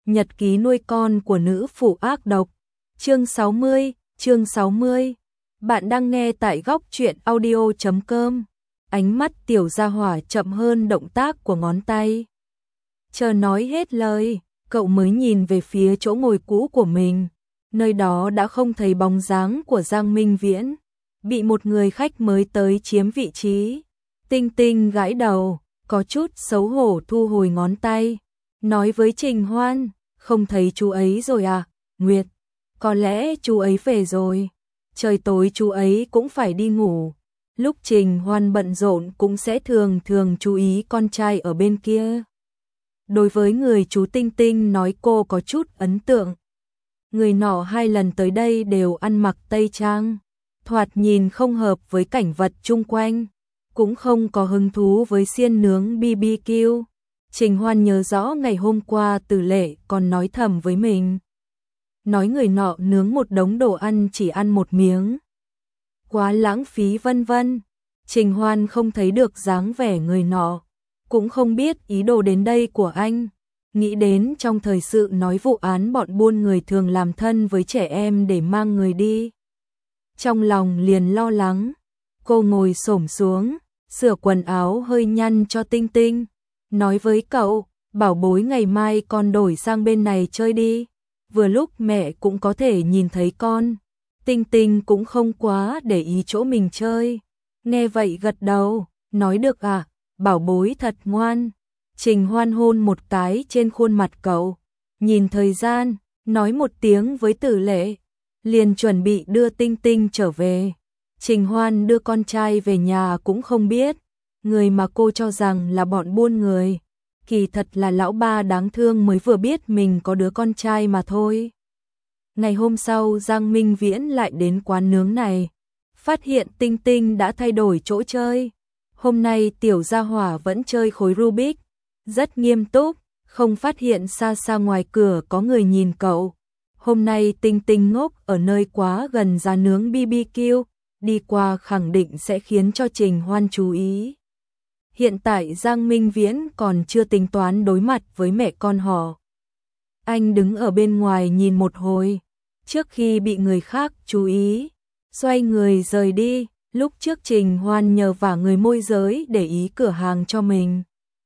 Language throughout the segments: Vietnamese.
Nhật ký nuôi con của nữ phụ ác độc. Chương 60. Bạn đang nghe tại góc truyện audio.com. Ánh mắt Tiểu Gia Hỏa chậm hơn động tác của ngón tay. Chờ nói hết lời, cậu mới nhìn về phía chỗ ngồi cũ của mình. Nơi đó đã không thấy bóng dáng của Giang Minh Viễn, bị một người khách mới tới chiếm vị trí. Tinh Tinh gãi đầu, có chút xấu hổ thu hồi ngón tay, nói với Trình Hoan, không thấy chú ấy rồi à, Nguyệt, có lẽ chú ấy về rồi, trời tối chú ấy cũng phải đi ngủ. Lúc Trình Hoan bận rộn cũng sẽ thường chú ý con trai ở bên kia. Đối với người chú Tinh Tinh nói cô có chút ấn tượng. Người nọ 2 lần tới đây đều ăn mặc tây trang, thoạt nhìn không hợp với cảnh vật chung quanh, cũng không có hứng thú với xiên nướng BBQ. Trình Hoan nhớ rõ ngày hôm qua Từ Lệ còn nói thầm với mình, nói người nọ nướng một đống đồ ăn chỉ ăn một miếng, quá lãng phí vân vân. Trình Hoan không thấy được dáng vẻ người nọ, cũng không biết ý đồ đến đây của anh. Nghĩ đến trong thời sự nói vụ án bọn buôn người thường làm thân với trẻ em để mang người đi, trong lòng liền lo lắng. Cô ngồi xổm xuống, sửa quần áo hơi nhăn cho Tinh Tinh, nói với cậu, bảo bối ngày mai con đổi sang bên này chơi đi, vừa lúc mẹ cũng có thể nhìn thấy con. Tinh Tinh cũng không quá để ý chỗ mình chơi, nghe vậy gật đầu, nói được à, bảo bối thật ngoan. Trình Hoan hôn một cái trên khuôn mặt cậu, nhìn thời gian, nói một tiếng với Tử Lệ, liền chuẩn bị đưa Tinh Tinh trở về. Trình Hoan đưa con trai về nhà cũng không biết, người mà cô cho rằng là bọn buôn người, kỳ thật là lão ba đáng thương mới vừa biết mình có đứa con trai mà thôi. Ngày hôm sau Giang Minh Viễn lại đến quán nướng này, phát hiện Tinh Tinh đã thay đổi chỗ chơi. Hôm nay Tiểu Gia Hỏa vẫn chơi khối Rubik, rất nghiêm túc, không phát hiện xa xa ngoài cửa có người nhìn cậu. Hôm nay Tinh Tinh ngốc ở nơi quá gần giá nướng BBQ, đi qua khẳng định sẽ khiến cho Trình Hoan chú ý. Hiện tại Giang Minh Viễn còn chưa tính toán đối mặt với mẹ con họ. Anh đứng ở bên ngoài nhìn một hồi, trước khi bị người khác chú ý, xoay người rời đi. Lúc trước Trình Hoan nhờ vả người môi giới để ý cửa hàng cho mình.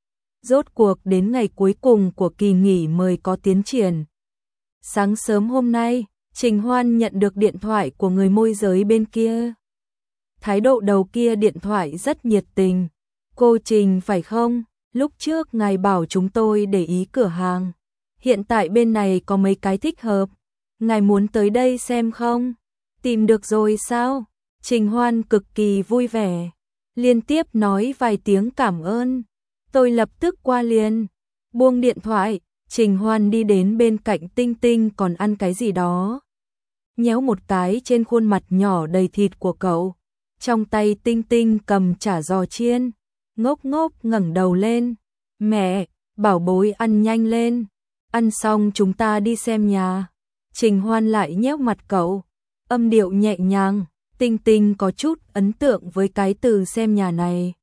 Rốt cuộc đến ngày cuối cùng của kỳ nghỉ mới có tiến triển. Sáng sớm hôm nay, Trình Hoan nhận được điện thoại của người môi giới bên kia. Thái độ đầu kia điện thoại rất nhiệt tình. Cô Trình phải không? Lúc trước ngài bảo chúng tôi để ý cửa hàng. Hiện tại bên này có mấy cái thích hợp. Ngài muốn tới đây xem không? Tìm được rồi sao? Trình Hoan cực kỳ vui vẻ, liên tiếp nói vài tiếng cảm ơn. Tôi lập tức qua liền. Buông điện thoại, Trình Hoan đi đến bên cạnh Tinh Tinh còn ăn cái gì đó, nhéo một cái trên khuôn mặt nhỏ đầy thịt của cậu. Trong tay Tinh Tinh cầm chả giò chiên, ngốc ngẩng đầu lên. Mẹ, bảo bối ăn nhanh lên, ăn xong chúng ta đi xem nhà. Trình Hoan lại nhéo mặt cậu, âm điệu nhẹ nhàng. Tinh Tinh có chút ấn tượng với cái từ xem nhà này.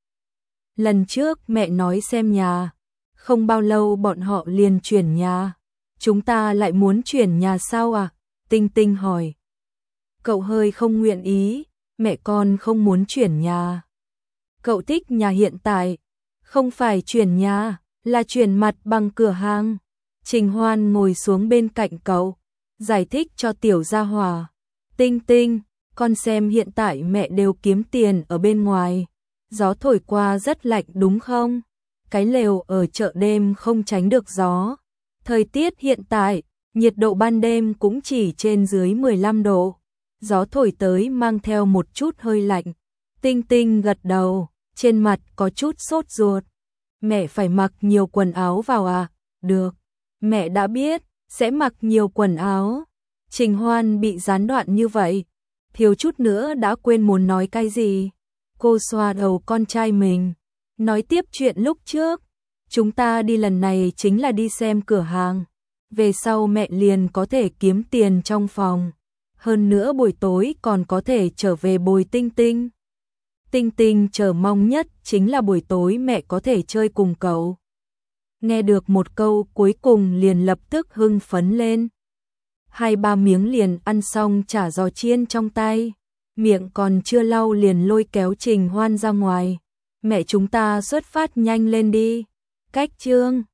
Lần trước mẹ nói xem nhà, không bao lâu bọn họ liền chuyển nhà. Chúng ta lại muốn chuyển nhà sao à? Tinh Tinh hỏi. Cậu hơi không nguyện ý, mẹ con không muốn chuyển nhà. Cậu thích nhà hiện tại, không phải chuyển nhà, là chuyển mặt bằng cửa hàng. Trình Hoan ngồi xuống bên cạnh cậu, giải thích cho Tiểu Gia Hỏa. Tinh Tinh, con xem hiện tại mẹ đều kiếm tiền ở bên ngoài, gió thổi qua rất lạnh đúng không? Cái lều ở chợ đêm không tránh được gió. Thời tiết hiện tại, nhiệt độ ban đêm cũng chỉ trên dưới 15 độ. Gió thổi tới mang theo một chút hơi lạnh. Tinh Tinh gật đầu, trên mặt có chút sốt ruột. Mẹ phải mặc nhiều quần áo vào à? Được, mẹ đã biết, sẽ mặc nhiều quần áo. Trình Hoan bị gián đoạn như vậy, thiếu chút nữa đã quên muốn nói cái gì. Cô xoa đầu con trai mình, nói tiếp chuyện lúc trước. Chúng ta đi lần này chính là đi xem cửa hàng, về sau mẹ liền có thể kiếm tiền trong phòng, hơn nữa buổi tối còn có thể trở về bồi Tinh Tinh. Tinh Tinh chờ mong nhất chính là buổi tối mẹ có thể chơi cùng cậu. nghe được một câu cuối cùng liền lập tức hưng phấn lên. 2-3 miếng liền ăn xong chả giò chiên trong tay, miệng còn chưa lau liền lôi kéo Trình Hoan ra ngoài. Mẹ chúng ta xuất phát nhanh lên đi. Cách Trương